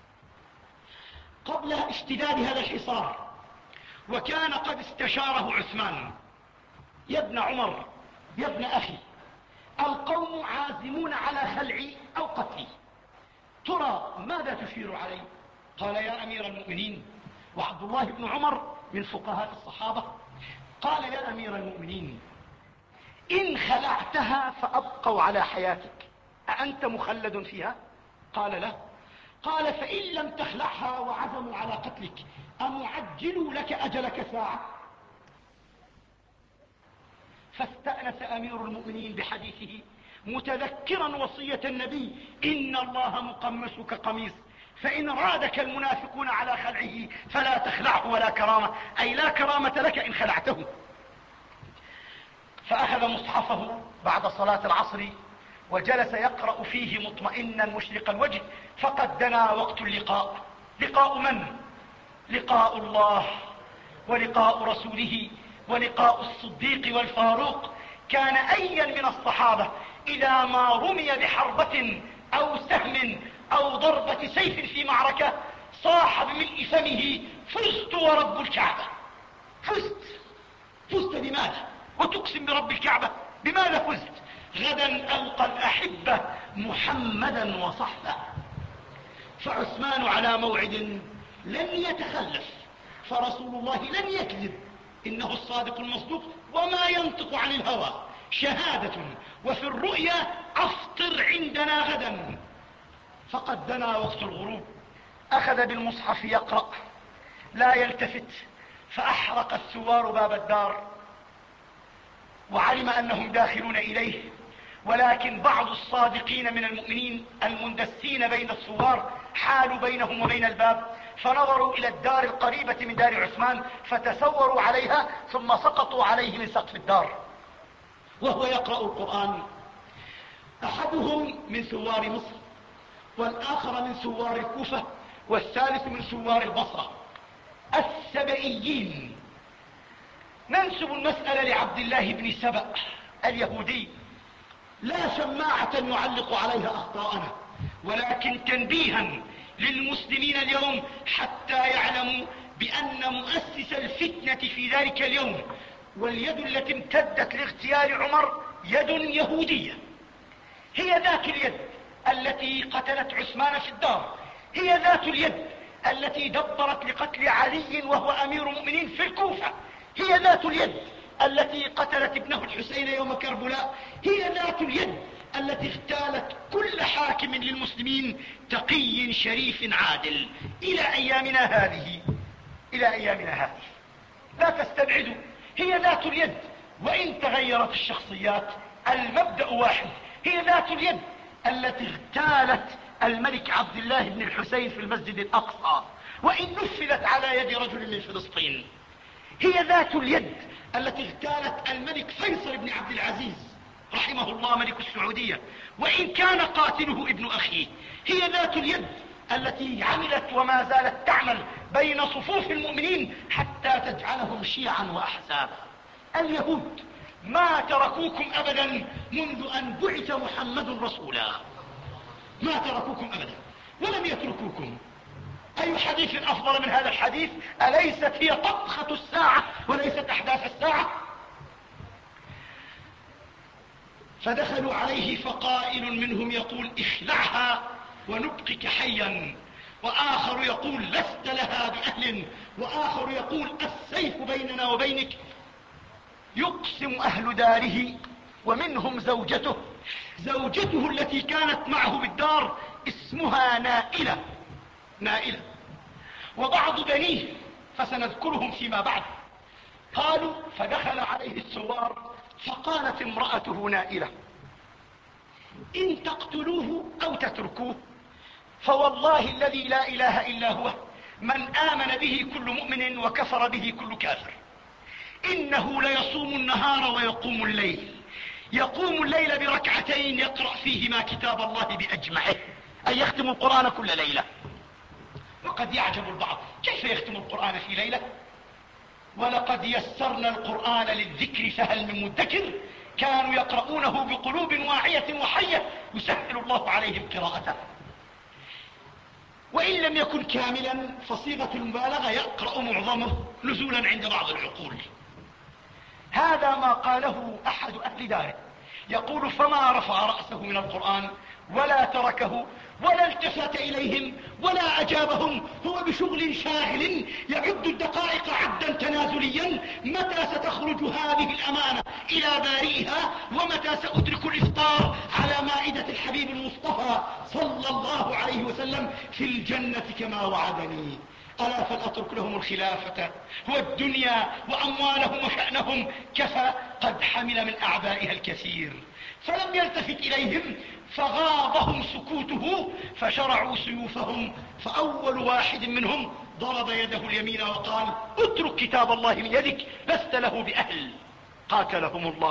قبل اشتداد هذا الحصار، وكان قد استشاره عثمان: يا ابن عمر، يا ابن أخي، القوم عازمون على خلعي أو قتلي، ترى ماذا تشير علي؟ قال: يا أمير المؤمنين، وعبد الله بن عمر من فقهاء الصحابة، قال: يا أمير المؤمنين، إن خلعتها فأبقوا على حياتك، أأنت مخلد فيها؟ قال: لا. قال: فإن لم تخلعها وعزموا على قتلك أمعجلوا لك أجلك ساعة؟ فاستأنس أمير المؤمنين بحديثه متذكرا وصية النبي: إن الله مقمسك قميص، فإن رادك المنافقون على خلعه فلا تخلعه ولا كرامة، أي لا كرامة لك إن خلعته. فأخذ مصحفه بعد صلاة العصر وجلس يقرأ فيه مطمئنا مشرق الوجه. فقد دنا وقت اللقاء. لقاء من؟ لقاء الله ولقاء رسوله ولقاء الصديق والفاروق. كان أيا من الصحابة إذا ما رمي بحربة أو سهم أو ضربة سيف في معركة صاح بملء فمه: فزت ورب الكعبة. فزت. فزت بماذا؟ وتقسم برب الكعبة بماذا فزت؟ غدا ألقى الأحبة محمدا وصحبه. فعثمان على موعد لن يتخلف، فرسول الله لن يكذب، إنه الصادق المصدوق وما ينطق عن الهوى. شهادة وفي الرؤيا أفطر عندنا غدا. فقد دنا وقت الغروب. أخذ بالمصحف يقرأ لا يلتفت، فأحرق الثوار باب الدار وعلم أنهم داخلون إليه، ولكن بعض الصادقين من المؤمنين المندسين بين الثوار حالوا بينهم وبين الباب، فنظروا إلى الدار القريبة من دار عثمان فتسوروا عليها ثم سقطوا عليه من سقف الدار وهو يقرأ القرآن. أحدهم من ثوار مصر، والآخر من ثوار الكوفة، والثالث من ثوار البصرة السبئيين. ننسب المسألة لعبد الله بن سبأ اليهودي، لا شماعة يعلق عليها أخطاءنا، ولكن تنبيها للمسلمين اليوم حتى يعلموا بأن مؤسس الفتنة في ذلك اليوم واليد التي امتدت لاغتيال عمر يد يهودية، هي ذات اليد التي قتلت عثمان في الدار، هي ذات اليد التي دبرت لقتل علي وهو أمير مؤمنين في الكوفة، هي ذات اليد التي قتلت ابنه الحسين يوم كربلاء، هي ذات اليد التي اغتالت كل حاكم للمسلمين تقي شريف عادل إلى أيامنا هذه. إلى أيامنا هذه لا تستبعدوا، هي ذات اليد وإن تغيرت الشخصيات المبدأ واحد. هي ذات اليد التي اغتالت الملك عبد الله بن الحسين في المسجد الأقصى وإن نفذت على يد رجل من فلسطين. هي ذات اليد التي اغتالت الملك فيصل بن عبد العزيز رحمه الله ملك السعودية وإن كان قاتله ابن أخيه. هي ذات اليد التي عملت وما زالت تعمل بين صفوف المؤمنين حتى تجعلهم شيعا وأحزابا. اليهود ما تركوكم أبدا منذ أن بعث محمد رسولا، ما تركوكم أبدا ولم يتركوكم. أي حديث أفضل من هذا الحديث؟ أليست هي طبخة الساعة وليست أحداث الساعة؟ فدخلوا عليه فقائل منهم يقول: اخلعها ونبقك حيا، وآخر يقول: لست لها بأهل، وآخر يقول: السيف بيننا وبينك. يقسم أهل داره ومنهم زوجته، زوجته التي كانت معه بالدار اسمها نائلة، نائلة، وبعض بنيه فسنذكرهم فيما بعد. قالوا: فدخل عليه الثوار فقالت امرأته نائلة: إن تقتلوه أو تتركوه فوالله الذي لا إله إلا هو من آمن به كل مؤمن وكفر به كل كافر. إنه ليصوم النهار ويقوم الليل، يقوم الليل بركعتين يقرأ فيهما كتاب الله بأجمعه، أي يختم القرآن كل ليلة. وقد يعجب البعض: كيف يختم القرآن في ليلة؟ ولقد يسرنا القرآن للذكر فهل من مدكر. كانوا يقرؤونه بقلوب واعية وحية يسهل الله عليهم قراءته. وإن لم يكن كاملا فصيغة المبالغة يقرأ معظمه نزولا عند بعض العقول. هذا ما قاله أحد أهل داره، يقول: فما رفع رأسه من القرآن ولا تركه ولا التفت إليهم ولا أجابهم، هو بشغل شاغل يعد الدقائق عدا تنازليا: متى ستخرج هذه الأمانة إلى بارئها؟ ومتى سأدرك الإفطار على مائدة الحبيب المصطفى صلى الله عليه وسلم في الجنة كما وعدني؟ ألا فلأترك لهم الخلافة والدنيا وأموالهم وشأنهم، كفى قد حمل من أعبائها الكثير. فلم يلتفت إليهم فغاضهم سكوته، فشرعوا سيوفهم، فأول واحد منهم ضرب يده اليمين وقال: اترك كتاب الله من يدك، لست له بأهل. قاتلهم الله.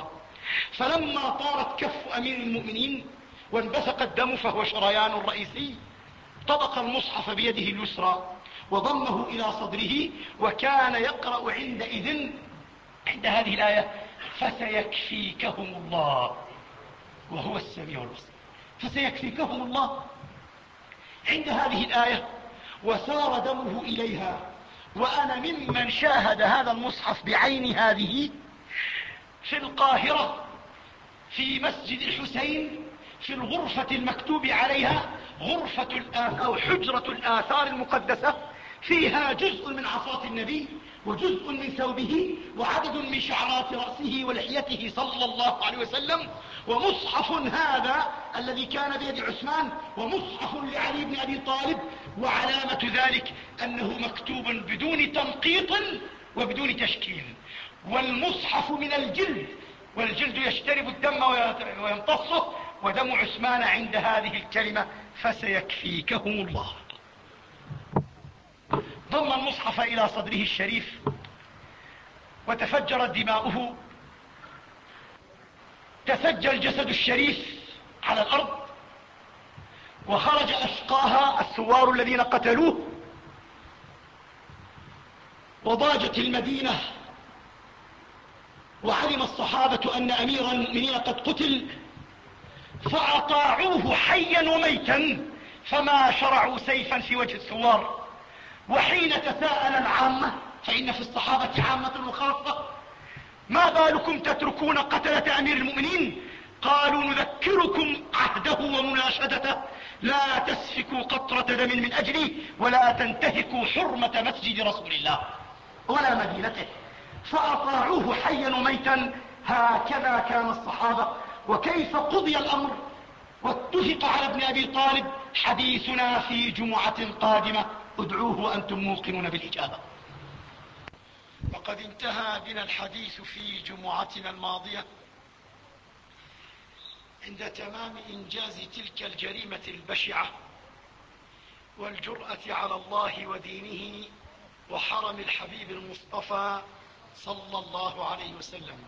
فلما طارت كف أمير المؤمنين وانبثق الدم فهو شريان رئيسي، طبق المصحف بيده اليسرى وضمه إلى صدره، وكان يقرأ عندئذ عند هذه الآية: فسيكفيكهم الله وهو السميع البصير. فسيكفيكهم الله عند هذه الآية، وسار دمه إليها. وأنا ممن شاهد هذا المصحف بعين هذه في القاهرة في مسجد الحسين، في الغرفة المكتوب عليها غرفة الآثار أو حجرة الآثار المقدسة، فيها جزء من عصاة النبي وجزء من ثوبه وعدد من شعرات رأسه ولحيته صلى الله عليه وسلم، ومصحف هذا الذي كان بيد عثمان ومصحف لعلي بن أبي طالب، وعلامة ذلك أنه مكتوب بدون تنقيط وبدون تشكيل، والمصحف من الجلد، والجلد يشترب الدم ويمتصه، ودم عثمان عند هذه الكلمة فسيكفيكهم الله. ضم المصحف إلى صدره الشريف وتفجرت دماؤه، تسجى الجسد الشريف على الأرض، وخرج أشقاها الثوار الذين قتلوه، وضاجت المدينة، وعلم الصحابة أن أمير المؤمنين قد قتل، فأطاعوه حيا وميتا، فما شرعوا سيفا في وجه الثوار. وحين تساءل العامة، فإن في الصحابة عامة وخاصة: ما بالكم تتركون قتلة أمير المؤمنين؟ قالوا: نذكركم عهده ومناشدته، لا تسفكوا قطرة دم من أجلي، ولا تنتهكوا حرمة مسجد رسول الله ولا مدينته. فأطاعوه حيا وميتا. هكذا كان الصحابة. وكيف قضي الأمر واتفق على ابن أبي طالب حديثنا في جمعة قادمة، ادعوه وأنتم موقنون بالإجابة. وقد انتهى بنا الحديث في جمعتنا الماضية عند تمام إنجاز تلك الجريمة البشعة والجرأة على الله ودينه وحرم الحبيب المصطفى صلى الله عليه وسلم.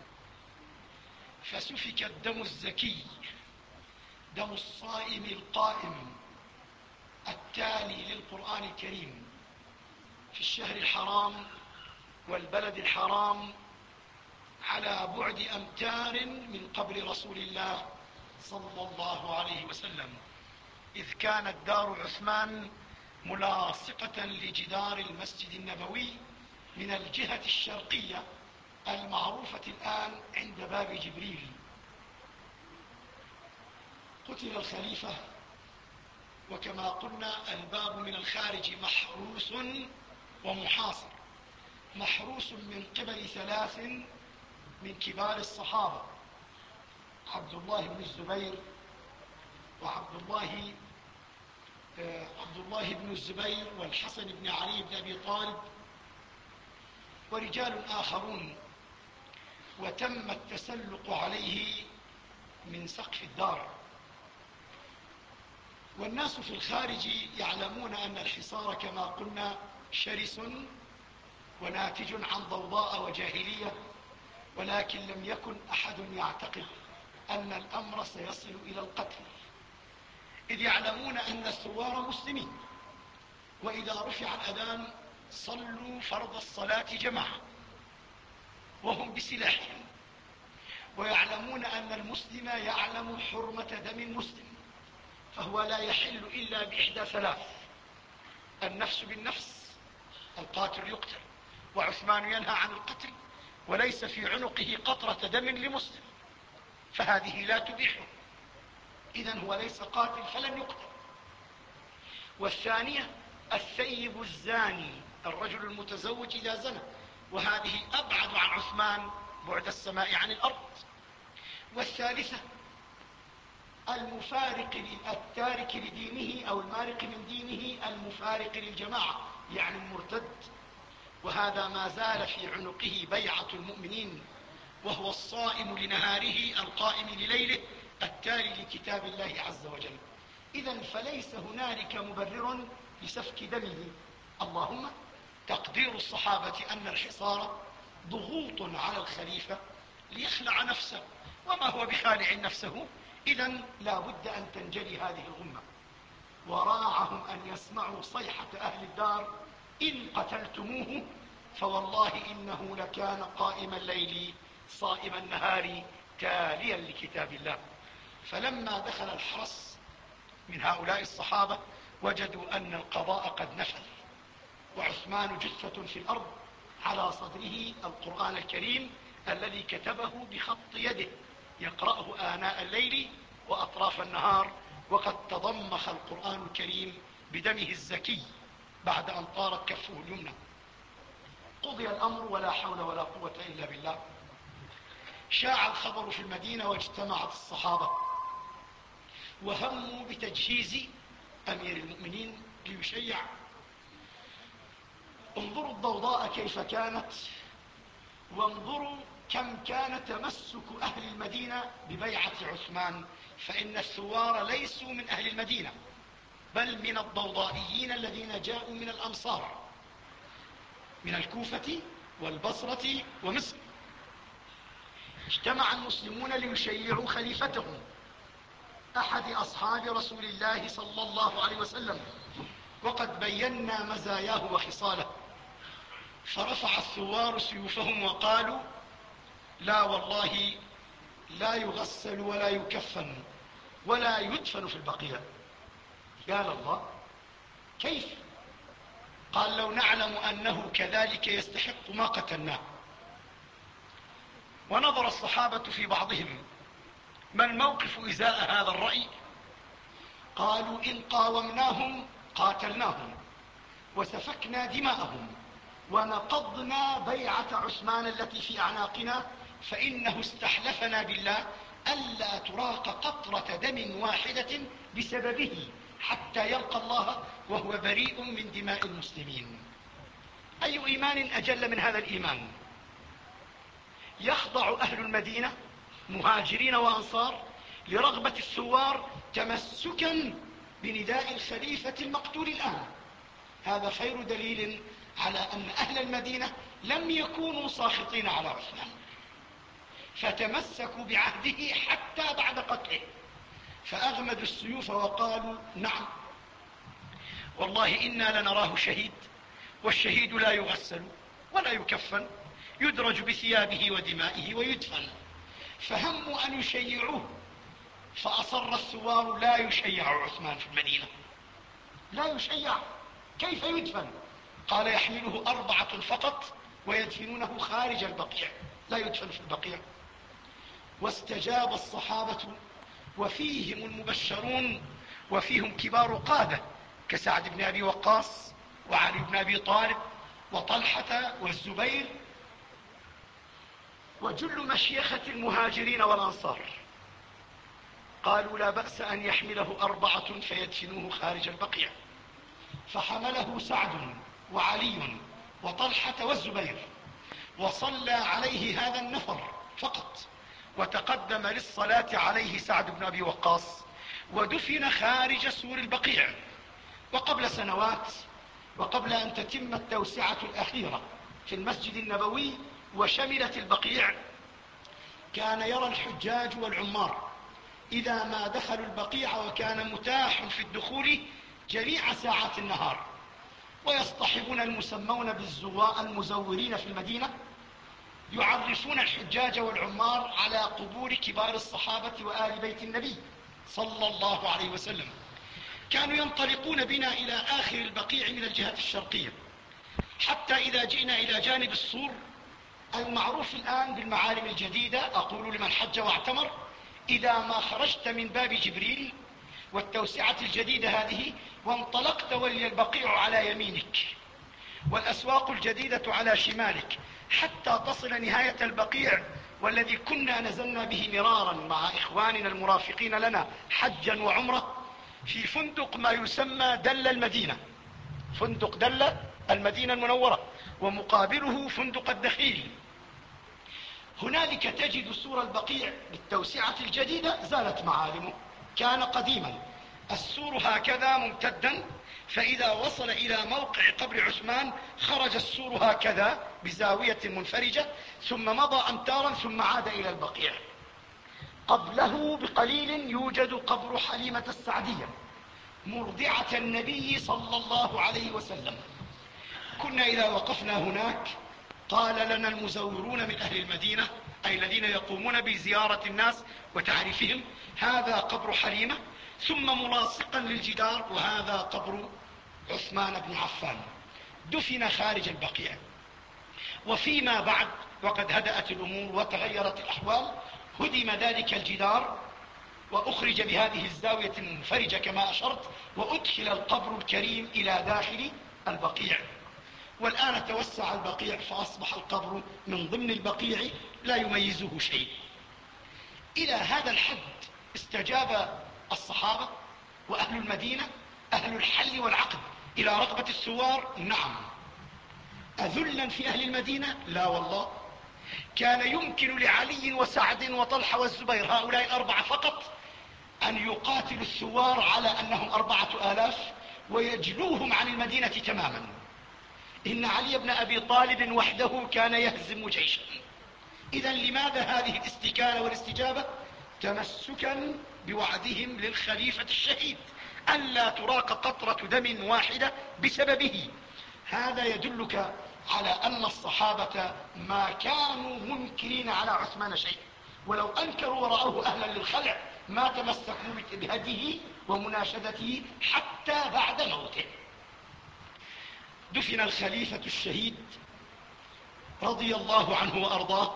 فسفك الدم الزكي، دم الصائم القائم التالي للقرآن الكريم في الشهر الحرام والبلد الحرام، على بعد أمتار من قبر رسول الله صلى الله عليه وسلم، إذ كانت دار عثمان ملاصقة لجدار المسجد النبوي من الجهة الشرقية المعروفة الآن عند باب جبريل. قتل الخليفة، وكما قلنا الباب من الخارج محروس ومحاصر، محروس من قبل ثلاث من كبار الصحابة: عبد الله بن الزبير، وعبد الله عبد الله بن الزبير والحسن بن علي بن أبي طالب ورجال آخرون، وتم التسلق عليه من سقف الدار. والناس في الخارج يعلمون أن الحصار كما قلنا شرس وناتج عن ضوضاء وجاهلية، ولكن لم يكن أحد يعتقد أن الأمر سيصل إلى القتل، إذ يعلمون أن الثوار مسلمين، وإذا رفع الأذان صلوا فرض الصلاة جماعة وهم بسلاحهم، ويعلمون أن المسلم يعلم حرمة دم المسلم، فهو لا يحل إلا بإحدى ثلاث: النفس بالنفس، القاتل يقتل، وعثمان ينهى عن القتل وليس في عنقه قطرة دم لمسلم، فهذه لا تبيحه، إذن هو ليس قاتل فلن يقتل. والثانية الثيب الزاني، الرجل المتزوج إذا زنى، وهذه أبعد عن عثمان بعد السماء عن الأرض. والثالثة المفارق التارك لدينه أو المارق من دينه، المفارق للجماعة يعني المرتد، وهذا ما زال في عنقه بيعة المؤمنين، وهو الصائم لنهاره القائم لليله التالي لكتاب الله عز وجل. إذن فليس هنالك مبرر لسفك دمه، اللهم تقدير الصحابة أن الحصار ضغوط على الخليفة ليخلع نفسه وما هو بخالع نفسه. إذن لا بد أن تنجلي هذه الغمة. وراعهم أن يسمعوا صيحة أهل الدار: إن قتلتموه فوالله إنه لكان قائم الليل صائم النهار تاليا لكتاب الله. فلما دخل الحرس من هؤلاء الصحابة وجدوا أن القضاء قد نفذ، وعثمان جثة في الأرض، على صدره القرآن الكريم الذي كتبه بخط يده يقرأه آناء الليل وأطراف النهار، وقد تضمخ القرآن الكريم بدمه الزكي بعد أن طارت كفه اليمنى. قضي الأمر ولا حول ولا قوة إلا بالله. شاع الخبر في المدينة واجتمعت الصحابة وهموا بتجهيز أمير المؤمنين ليشيع. انظروا الضوضاء كيف كانت، وانظروا كم كان تمسك أهل المدينة ببيعة عثمان، فإن الثوار ليسوا من أهل المدينة بل من الضوضائيين الذين جاءوا من الأمصار، من الكوفة والبصرة ومصر. اجتمع المسلمون ليشيعوا خليفتهم، أحد أصحاب رسول الله صلى الله عليه وسلم، وقد بينا مزاياه وخصاله. فرفع الثوار سيوفهم وقالوا: لا والله لا يغسل ولا يكفن ولا يدفن في البقيع. قال الله: كيف؟ قال: لو نعلم أنه كذلك يستحق ما قتلناه. ونظر الصحابة في بعضهم: ما الموقف إزاء هذا الرأي؟ قالوا: إن قاومناهم قاتلناهم وسفكنا دماءهم ونقضنا بيعة عثمان التي في أعناقنا، فإنه استحلفنا بالله ألا تراق قطرة دم واحدة بسببه حتى يلقى الله وهو بريء من دماء المسلمين. أي إيمان أجل من هذا الإيمان؟ يخضع أهل المدينة مهاجرين وأنصار لرغبة الثوار تمسكا بنداء الخليفة المقتول الآن. هذا خير دليل على أن أهل المدينة لم يكونوا ساخطين على عثمان، فتمسكوا بعهده حتى بعد قتله. فأغمدوا السيوف وقالوا: نعم والله إنا لنراه شهيد، والشهيد لا يغسل ولا يكفن، يدرج بثيابه ودمائه ويدفن. فهموا أن يشيعوه، فأصر الثوار: لا يشيع عثمان في المدينة، لا يشيع، كيف يدفن؟ قال: يحمله أربعة فقط ويدفنونه خارج البقيع، لا يدفن في البقيع. واستجاب الصحابة، وفيهم المبشرون وفيهم كبار قادة كسعد بن أبي وقاص وعلي بن أبي طالب وطلحة والزبير وجل مشيخة المهاجرين والأنصار. قالوا: لا بأس أن يحمله أربعة فيدفنوه خارج البقيع. فحمله سعد وعلي وطلحة والزبير، وصلى عليه هذا النفر فقط، وتقدم للصلاة عليه سعد بن أبي وقاص، ودفن خارج سور البقيع. وقبل سنوات، وقبل أن تتم التوسعة الأخيرة في المسجد النبوي وشملت البقيع، كان يرى الحجاج والعمار إذا ما دخلوا البقيع، وكان متاح في الدخول جميع ساعات النهار، ويصطحبون المسمون بالزواء المزورين في المدينة، يعرفون الحجاج والعمار على قبور كبار الصحابة وآل بيت النبي صلى الله عليه وسلم. كانوا ينطلقون بنا إلى آخر البقيع من الجهة الشرقية، حتى إذا جئنا إلى جانب السور المعروف الآن بالمعالم الجديدة، أقول لمن حج واعتمر: إذا ما خرجت من باب جبريل والتوسعة الجديدة هذه وانطلقت ولي البقيع على يمينك والأسواق الجديدة على شمالك، حتى تصل نهاية البقيع، والذي كنا نزلنا به مرارا مع إخواننا المرافقين لنا حجا وعمرة، في فندق ما يسمى دل المدينة، فندق دل المدينة المنورة، ومقابله فندق الدخيل. هنالك تجد سور البقيع بالتوسعة الجديدة زالت معالمه. كان قديما السور هكذا ممتدا، فإذا وصل إلى موقع قبر عثمان خرج السور هكذا بزاوية منفرجة، ثم مضى أمتارا ثم عاد إلى البقيع. قبله بقليل يوجد قبر حليمة السعدية مرضعة النبي صلى الله عليه وسلم. كنا إذا وقفنا هناك قال لنا المزورون من أهل المدينة، أي الذين يقومون بزيارة الناس وتعريفهم، هذا قبر حليمة، ثم ملاصقا للجدار وهذا قبر عثمان بن عفان، دفن خارج البقيع. وفيما بعد وقد هدأت الأمور وتغيرت الأحوال هدم ذلك الجدار وأخرج بهذه الزاوية المنفرجة كما أشرت، وأدخل القبر الكريم إلى داخل البقيع. والآن توسع البقيع فأصبح القبر من ضمن البقيع لا يميزه شيء. إلى هذا الحد استجاب الصحابة وأهل المدينة أهل الحل والعقد إلى رغبة الثوار؟ نعم. أذلا في أهل المدينة؟ لا والله. كان يمكن لعلي وسعد وطلحة والزبير، هؤلاء الأربعة فقط، أن يقاتلوا الثوار على أنهم أربعة آلاف ويجلوهم عن المدينة تماما. إن علي بن أبي طالب وحده كان يهزم جيشا. إذا لماذا هذه الاستكانة والاستجابة؟ تمسكا بوعدهم للخليفة الشهيد ألا تراق قطرة دم واحدة بسببه. هذا يدلك على أن الصحابة ما كانوا منكرين على عثمان شيء، ولو أنكروا ورأوه أهلا للخلع ما تمسكوا بهديه ومناشدته حتى بعد موته. دفن الخليفة الشهيد رضي الله عنه وأرضاه،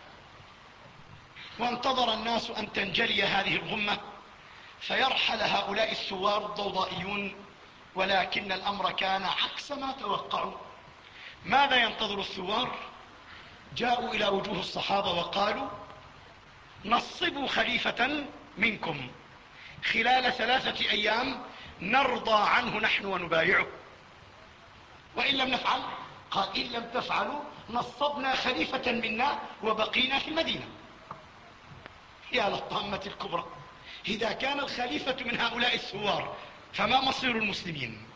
وانتظر الناس أن تنجلي هذه الغمة فيرحل هؤلاء الثوار الضوضائيون، ولكن الأمر كان عكس ما توقعوا. ماذا ينتظر الثوار؟ جاءوا إلى وجوه الصحابة وقالوا نصبوا خليفة منكم خلال ثلاثة أيام نرضى عنه نحن ونبايعه، وإن لم نفعل، قال إن لم تفعلوا نصبنا خليفة منا وبقينا في المدينة. يا للطامة الكبرى، إذا كان الخليفة من هؤلاء الثوار فما مصير المسلمين؟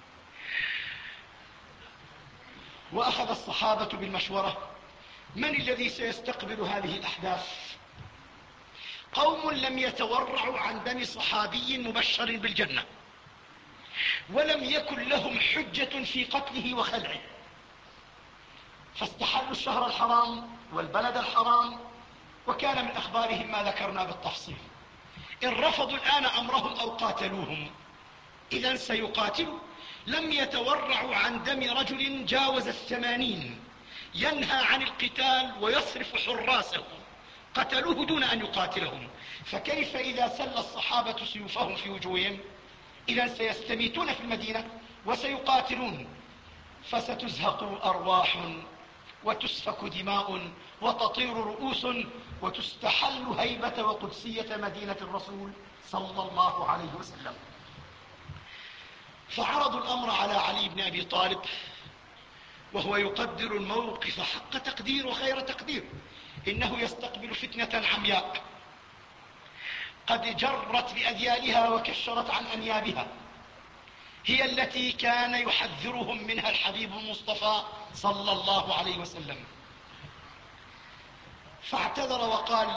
وأخذ الصحابة بالمشورة: من الذي سيستقبل هذه الأحداث؟ قوم لم يتورعوا عن دم صحابي مبشر بالجنة، ولم يكن لهم حجة في قتله وخلعه، فاستحلوا الشهر الحرام والبلد الحرام، وكان من أخبارهم ما ذكرنا بالتفصيل. إن رفضوا الآن أمرهم أو قاتلوهم إذن سيقاتلوا. لم يتورعوا عن دم رجل جاوز الثمانين ينهى عن القتال ويصرف حراسه، قتلوه دون أن يقاتلهم. فكيف إذا سل الصحابة سيوفهم في وجوههم؟ إذن سيستميتون في المدينة وسيقاتلون، فستزهق أرواح وتسفك دماء وتطير رؤوس وتستحل هيبة وقدسية مدينة الرسول صلى الله عليه وسلم. فعرضوا الأمر على علي بن أبي طالب وهو يقدر الموقف حق تقدير وخير تقدير. إنه يستقبل فتنة عمياء قد جرت بأذيالها وكشرت عن أنيابها، هي التي كان يحذرهم منها الحبيب المصطفى صلى الله عليه وسلم. فاعتذر وقال: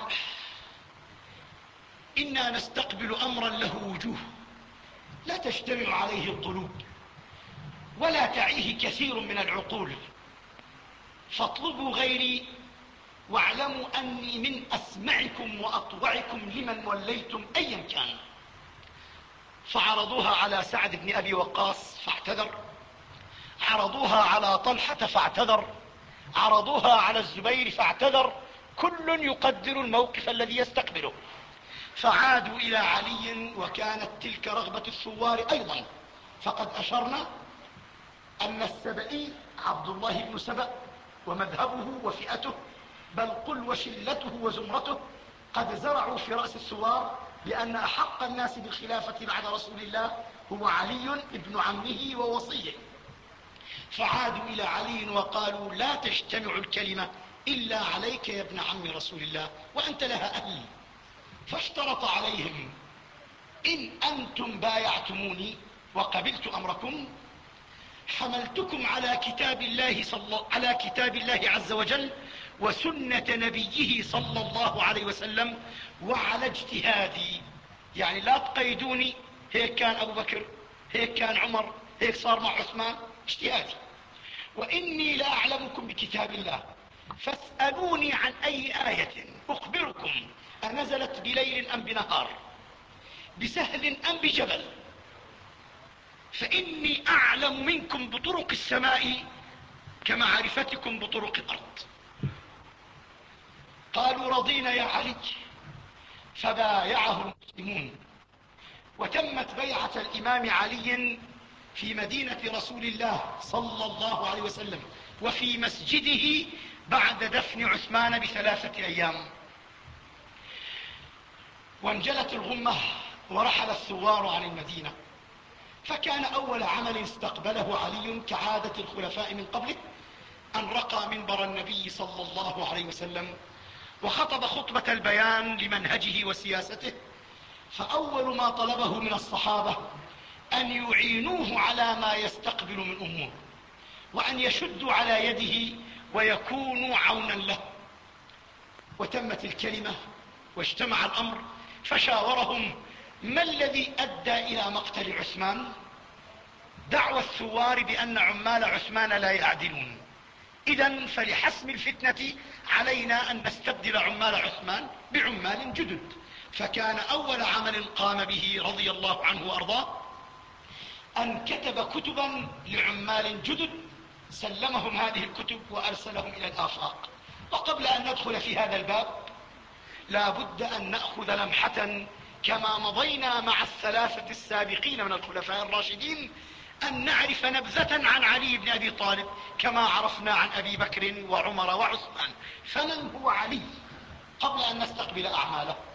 إنا نستقبل أمرا له وجوه لا تجتمع عليه القلوب ولا تعيه كثير من العقول، فاطلبوا غيري واعلموا أني من أسمعكم وأطوعكم لمن وليتم أيا كان. فعرضوها على سعد بن أبي وقاص فاعتذر، عرضوها على طلحة فاعتذر، عرضوها على الزبير فاعتذر، كل يقدر الموقف الذي يستقبله. فعادوا إلى علي، وكانت تلك رغبة الثوار أيضا. فقد أشرنا أن السبئي عبد الله بن سبأ ومذهبه وفئته، بل قل وشلته وزمرته، قد زرعوا في رأس الثوار بأن أحق الناس بالخلافة بعد رسول الله هو علي ابن عمه ووصيه. فعادوا إلى علي وقالوا: لا تجتمع الكلمة إلا عليك يا ابن عم رسول الله وأنت لها أهل. فاشترط عليهم: إن أنتم بايعتموني وقبلت أمركم حملتكم على كتاب الله صلى على كتاب الله عز وجل وسنة نبيه صلى الله عليه وسلم وعلى اجتهادي. يعني لا تقيدوني هيك كان أبو بكر، هيك كان عمر، هيك صار مع عثمان، اجتهادي. وإني لأعلمكم بكتاب الله فاسألوني عن أي آية أخبركم أنزلت بليل أم بنهار، بسهل أم بجبل، فإني أعلم منكم بطرق السماء كمعرفتكم بطرق الأرض. قالوا رضينا يا علي، فبايعه المسلمون، وتمت بيعة الإمام علي في مدينة رسول الله صلى الله عليه وسلم وفي مسجده بعد دفن عثمان بثلاثة أيام. وانجلت الغمة ورحل الثوار عن المدينة، فكان أول عمل استقبله علي كعادة الخلفاء من قبله أن رقى منبر النبي صلى الله عليه وسلم وخطب خطبة البيان لمنهجه وسياسته. فأول ما طلبه من الصحابة أن يعينوه على ما يستقبل من أمور، وأن يشدوا على يده ويكونوا عونا له. وتمت الكلمة واجتمع الأمر، فشاورهم: ما الذي أدى إلى مقتل عثمان؟ دعوى الثوار بأن عمال عثمان لا يعدلون، إذن فلحسم الفتنة علينا أن نستبدل عمال عثمان بعمال جدد. فكان أول عمل قام به رضي الله عنه وأرضاه أن كتب كتبا لعمال جدد، سلمهم هذه الكتب وأرسلهم إلى الآفاق. وقبل أن ندخل في هذا الباب لا بد أن نأخذ لمحة كما مضينا مع الثلاثة السابقين من الخلفاء الراشدين، أن نعرف نبذة عن علي بن أبي طالب كما عرفنا عن أبي بكر وعمر وعثمان. فمن هو علي قبل أن نستقبل أعماله؟